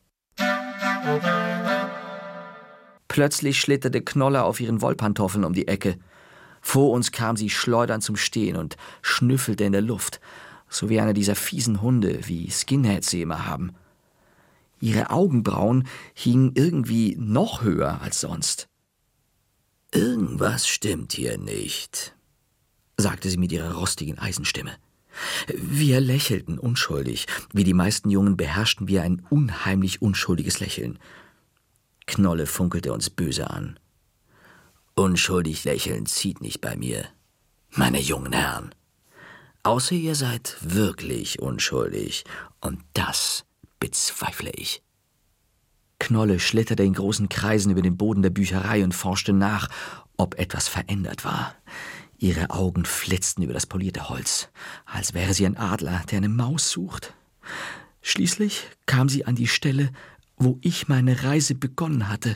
Plötzlich schlitterte Knolle auf ihren Wollpantoffeln um die Ecke. Vor uns kam sie schleudernd zum Stehen und schnüffelte in der Luft, so wie einer dieser fiesen Hunde, wie Skinheads sie immer haben. Ihre Augenbrauen hingen irgendwie noch höher als sonst. »Irgendwas stimmt hier nicht«, sagte sie mit ihrer rostigen Eisenstimme. Wir lächelten unschuldig. Wie die meisten Jungen beherrschten wir ein unheimlich unschuldiges Lächeln. Knolle funkelte uns böse an. »Unschuldig lächeln zieht nicht bei mir, meine jungen Herren. Außer ihr seid wirklich unschuldig, und das bezweifle ich.« Knolle schlitterte in großen Kreisen über den Boden der Bücherei und forschte nach, ob etwas verändert war. Ihre Augen flitzten über das polierte Holz, als wäre sie ein Adler, der eine Maus sucht. Schließlich kam sie an die Stelle, wo ich meine Reise begonnen hatte.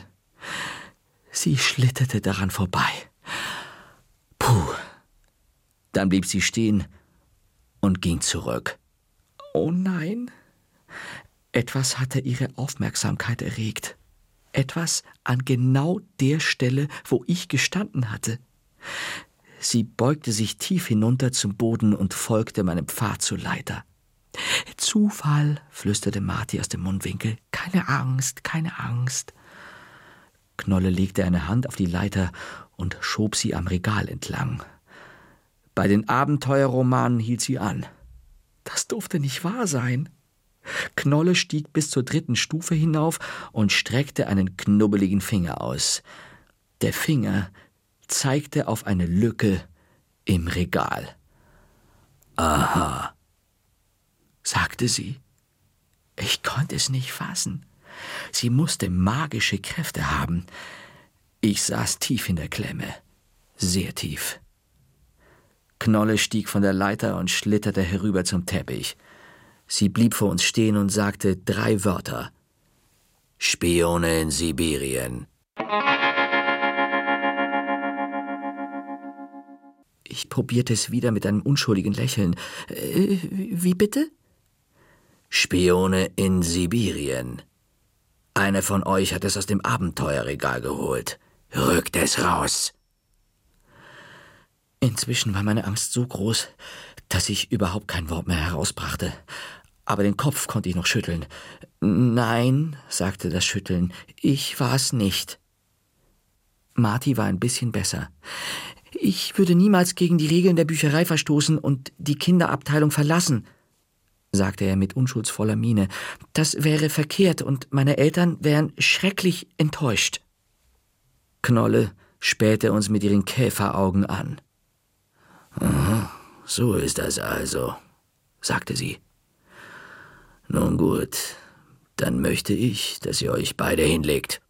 Sie schlitterte daran vorbei. Puh. Dann blieb sie stehen und ging zurück. Oh nein. Etwas hatte ihre Aufmerksamkeit erregt. Etwas an genau der Stelle, wo ich gestanden hatte. Sie beugte sich tief hinunter zum Boden und folgte meinem Pfad zur Leiter. »Zufall«, flüsterte Marty aus dem Mundwinkel. »Keine Angst, keine Angst.« Knolle legte eine Hand auf die Leiter und schob sie am Regal entlang. Bei den Abenteuerromanen hielt sie an. Das durfte nicht wahr sein. Knolle stieg bis zur dritten Stufe hinauf und streckte einen knubbeligen Finger aus. Der Finger zeigte auf eine Lücke im Regal. »Aha«, sagte sie. Ich konnte es nicht fassen. Sie musste magische Kräfte haben. Ich saß tief in der Klemme, sehr tief. Knolle stieg von der Leiter und schlitterte herüber zum Teppich. Sie blieb vor uns stehen und sagte drei Wörter. Spione in Sibirien. Ich probierte es wieder mit einem unschuldigen Lächeln. Äh, wie bitte? Spione in Sibirien. Einer von euch hat es aus dem Abenteuerregal geholt. Rückt es raus. Inzwischen war meine Angst so groß, dass ich überhaupt kein Wort mehr herausbrachte. Aber den Kopf konnte ich noch schütteln. Nein, sagte das Schütteln, ich war's nicht. Marty war ein bisschen besser. Ich würde niemals gegen die Regeln der Bücherei verstoßen und die Kinderabteilung verlassen, sagte er mit unschuldsvoller Miene. Das wäre verkehrt und meine Eltern wären schrecklich enttäuscht. Knolle spähte uns mit ihren Käferaugen an. Aha, so ist das also, sagte sie. Nun gut, dann möchte ich, dass ihr euch beide hinlegt.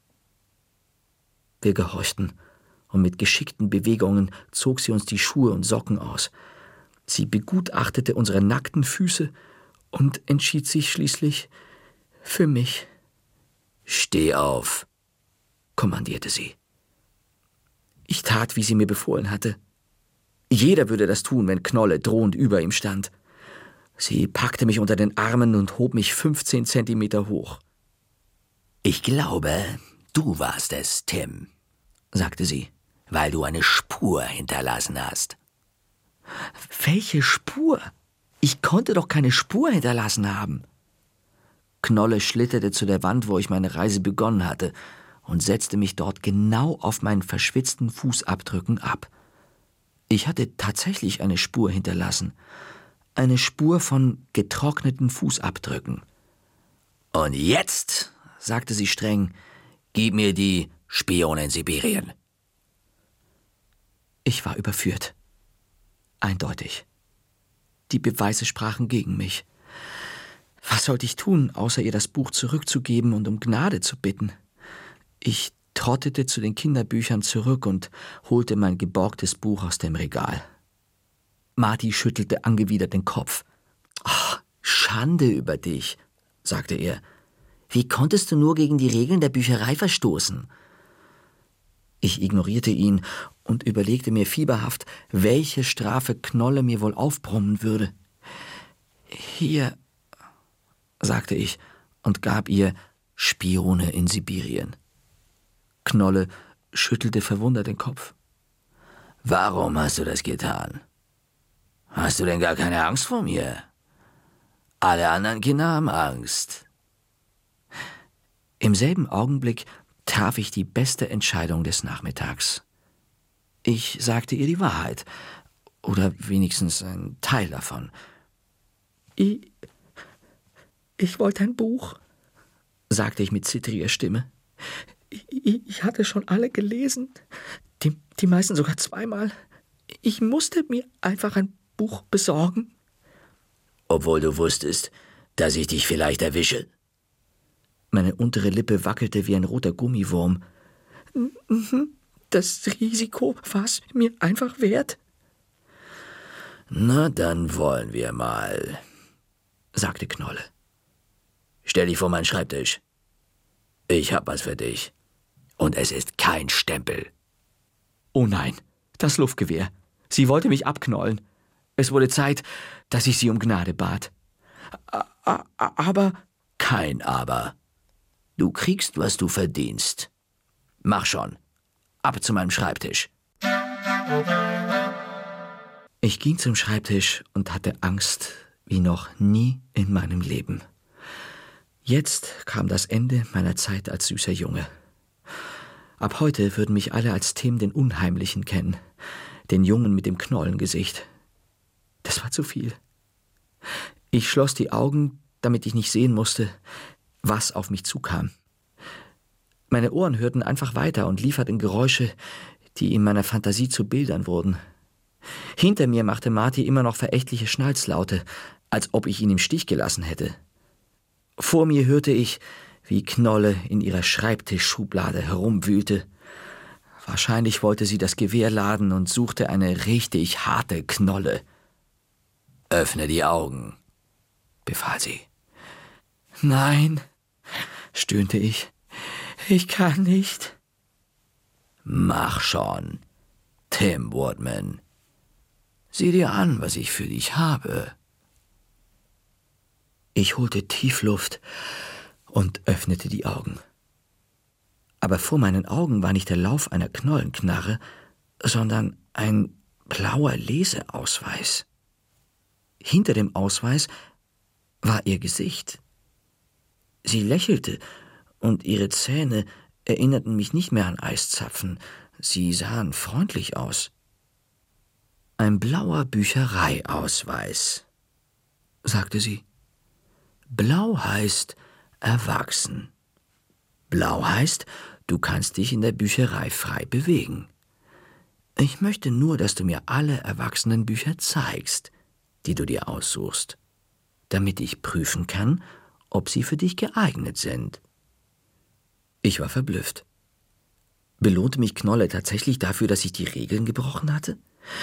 Wir gehorchten, und mit geschickten Bewegungen zog sie uns die Schuhe und Socken aus. Sie begutachtete unsere nackten Füße und entschied sich schließlich für mich. »Steh auf«, kommandierte sie. Ich tat, wie sie mir befohlen hatte. Jeder würde das tun, wenn Knolle drohend über ihm stand. Sie packte mich unter den Armen und hob mich fünfzehn Zentimeter hoch. »Ich glaube, du warst es, Tim«, sagte sie, »weil du eine Spur hinterlassen hast.« »Welche Spur? Ich konnte doch keine Spur hinterlassen haben.« Knolle schlitterte zu der Wand, wo ich meine Reise begonnen hatte, und setzte mich dort genau auf meinen verschwitzten Fußabdrücken ab. Ich hatte tatsächlich eine Spur hinterlassen. Eine Spur von getrockneten Fußabdrücken. »Und jetzt«, sagte sie streng, »gib mir die Spione in Sibirien.« Ich war überführt. Eindeutig. Die Beweise sprachen gegen mich. Was sollte ich tun, außer ihr das Buch zurückzugeben und um Gnade zu bitten? Ich trottete zu den Kinderbüchern zurück und holte mein geborgtes Buch aus dem Regal. Marty schüttelte angewidert den Kopf. »Ach, Schande über dich«, sagte er. »Wie konntest du nur gegen die Regeln der Bücherei verstoßen?« Ich ignorierte ihn und überlegte mir fieberhaft, welche Strafe Knolle mir wohl aufbrummen würde. »Hier«, sagte ich und gab ihr »Spione in Sibirien«. Knolle schüttelte verwundert den Kopf. »Warum hast du das getan? Hast du denn gar keine Angst vor mir? Alle anderen Kinder haben Angst.« Im selben Augenblick traf ich die beste Entscheidung des Nachmittags. Ich sagte ihr die Wahrheit, oder wenigstens einen Teil davon. Ich, ich wollte ein Buch, sagte ich mit zittriger Stimme. Ich, ich hatte schon alle gelesen, die, die meisten sogar zweimal. Ich musste mir einfach ein Buch besorgen. Obwohl du wusstest, dass ich dich vielleicht erwische? Meine untere Lippe wackelte wie ein roter Gummiwurm. Das Risiko war es mir einfach wert. »Na, dann wollen wir mal«, sagte Knolle. »Stell dich vor meinen Schreibtisch. Ich hab was für dich. Und es ist kein Stempel.« Oh nein, das Luftgewehr. Sie wollte mich abknollen. Es wurde Zeit, dass ich sie um Gnade bat. Aber... »Kein Aber. Du kriegst, was du verdienst. Mach schon. Ab zu meinem Schreibtisch.« Ich ging zum Schreibtisch und hatte Angst wie noch nie in meinem Leben. Jetzt kam das Ende meiner Zeit als süßer Junge. Ab heute würden mich alle als Tim den Unheimlichen kennen, den Jungen mit dem Knollengesicht. Das war zu viel. Ich schloss die Augen, damit ich nicht sehen musste, was auf mich zukam. Meine Ohren hörten einfach weiter und lieferten Geräusche, die in meiner Fantasie zu Bildern wurden. Hinter mir machte Marty immer noch verächtliche Schnalzlaute, als ob ich ihn im Stich gelassen hätte. Vor mir hörte ich, wie Knolle in ihrer Schreibtischschublade herumwühlte. Wahrscheinlich wollte sie das Gewehr laden und suchte eine richtig harte Knolle. »Öffne die Augen«, befahl sie. »Nein«, stöhnte ich, »ich kann nicht.« »Mach schon, Tim Woodman. Sieh dir an, was ich für dich habe.« Ich holte tief Luft und öffnete die Augen. Aber vor meinen Augen war nicht der Lauf einer Knollenknarre, sondern ein blauer Leseausweis. Hinter dem Ausweis war ihr Gesicht. Sie lächelte, und ihre Zähne erinnerten mich nicht mehr an Eiszapfen. Sie sahen freundlich aus. »Ein blauer Büchereiausweis«, sagte sie. »Blau heißt erwachsen. Blau heißt, du kannst dich in der Bücherei frei bewegen. Ich möchte nur, dass du mir alle Erwachsenenbücher zeigst, die du dir aussuchst, damit ich prüfen kann, ob sie für dich geeignet sind.« Ich war verblüfft. Belohnte mich Knolle tatsächlich dafür, dass ich die Regeln gebrochen hatte?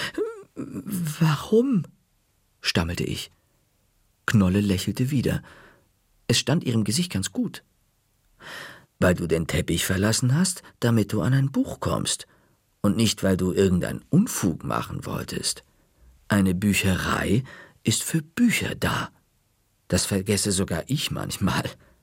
»Warum?«, stammelte ich. Knolle lächelte wieder. Es stand ihrem Gesicht ganz gut. »Weil du den Teppich verlassen hast, damit du an ein Buch kommst, und nicht, weil du irgendeinen Unfug machen wolltest. Eine Bücherei ist für Bücher da. Das vergesse sogar ich manchmal.«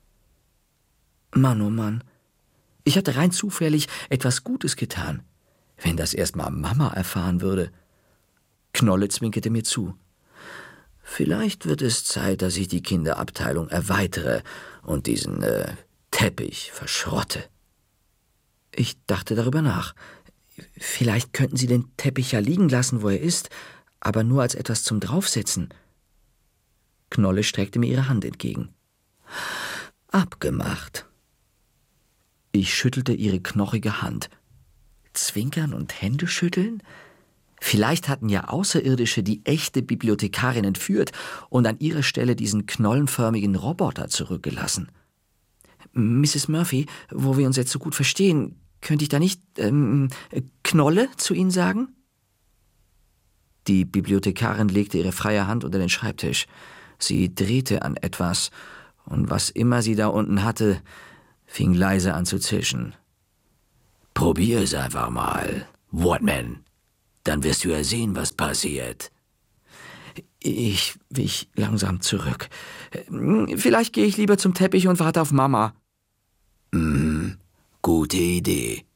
Mann, oh Mann. Ich hatte rein zufällig etwas Gutes getan. Wenn das erst mal Mama erfahren würde. Knolle zwinkerte mir zu. »Vielleicht wird es Zeit, dass ich die Kinderabteilung erweitere und diesen äh, Teppich verschrotte.« Ich dachte darüber nach. Vielleicht könnten Sie den Teppich ja liegen lassen, wo er ist, aber nur als etwas zum Draufsetzen. Knolle streckte mir ihre Hand entgegen. »Abgemacht.« Ich schüttelte ihre knochige Hand. Zwinkern und Hände schütteln? Vielleicht hatten ja Außerirdische die echte Bibliothekarin entführt und an ihrer Stelle diesen knollenförmigen Roboter zurückgelassen. »Misses Murphy, wo wir uns jetzt so gut verstehen, könnte ich da nicht, ähm, Knolle zu Ihnen sagen?« Die Bibliothekarin legte ihre freie Hand unter den Schreibtisch. Sie drehte an etwas, und was immer sie da unten hatte, fing leise an zu zischen. »Probier es einfach mal, Woodman. Dann wirst du ja sehen, was passiert.« Ich wich langsam zurück. »Vielleicht gehe ich lieber zum Teppich und warte auf Mama.« »Mhm, gute Idee.«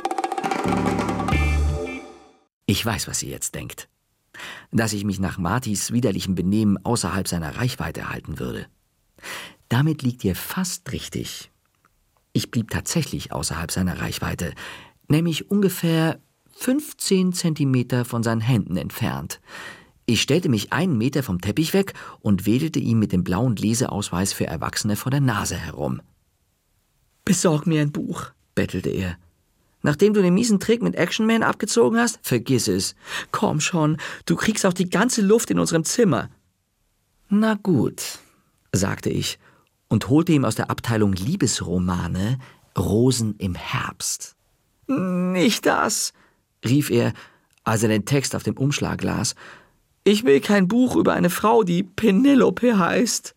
Ich weiß, was sie jetzt denkt. Dass ich mich nach Martys widerlichem Benehmen außerhalb seiner Reichweite halten würde. Damit liegt ihr fast richtig. Ich blieb tatsächlich außerhalb seiner Reichweite, nämlich ungefähr fünfzehn Zentimeter von seinen Händen entfernt. Ich stellte mich einen Meter vom Teppich weg und wedelte ihm mit dem blauen Leseausweis für Erwachsene vor der Nase herum. »Besorg mir ein Buch«, bettelte er. »Nachdem du den miesen Trick mit Action Man abgezogen hast, vergiss es. Komm schon, du kriegst auch die ganze Luft in unserem Zimmer.« »Na gut«, sagte ich und holte ihm aus der Abteilung Liebesromane »Rosen im Herbst«. »Nicht das«, rief er, als er den Text auf dem Umschlag las. »Ich will kein Buch über eine Frau, die Penelope heißt.«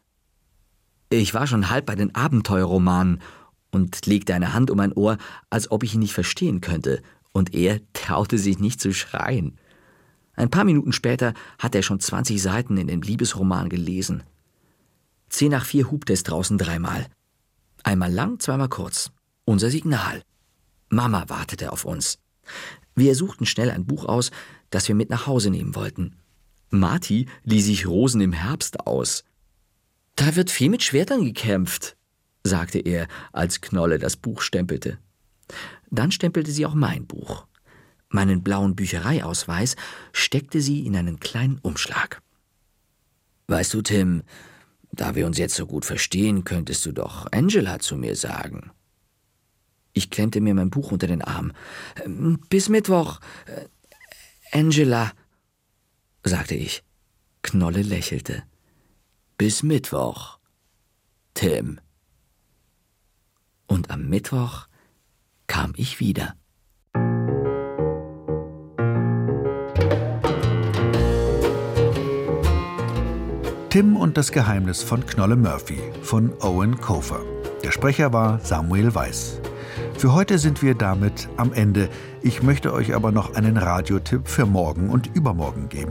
Ich war schon halb bei den Abenteuerromanen und legte eine Hand um mein Ohr, als ob ich ihn nicht verstehen könnte, und er traute sich nicht zu schreien. Ein paar Minuten später hatte er schon zwanzig Seiten in dem Liebesroman gelesen. Zehn nach vier hupte es draußen dreimal. Einmal lang, zweimal kurz. Unser Signal. Mama wartete auf uns. Wir suchten schnell ein Buch aus, das wir mit nach Hause nehmen wollten. Marty lieh sich Rosen im Herbst aus. »Da wird viel mit Schwertern gekämpft«, sagte er, als Knolle das Buch stempelte. Dann stempelte sie auch mein Buch. Meinen blauen Büchereiausweis steckte sie in einen kleinen Umschlag. »Weißt du, Tim, da wir uns jetzt so gut verstehen, könntest du doch Angela zu mir sagen.« Ich klemmte mir mein Buch unter den Arm. »Bis Mittwoch, äh, Angela«, sagte ich. Knolle lächelte. »Bis Mittwoch, Tim.« Und am Mittwoch kam ich wieder. Tim und das Geheimnis von Knolle Murphy von Eoin Colfer. Der Sprecher war Samuel Weiß. Für heute sind wir damit am Ende. Ich möchte euch aber noch einen Radiotipp für morgen und übermorgen geben.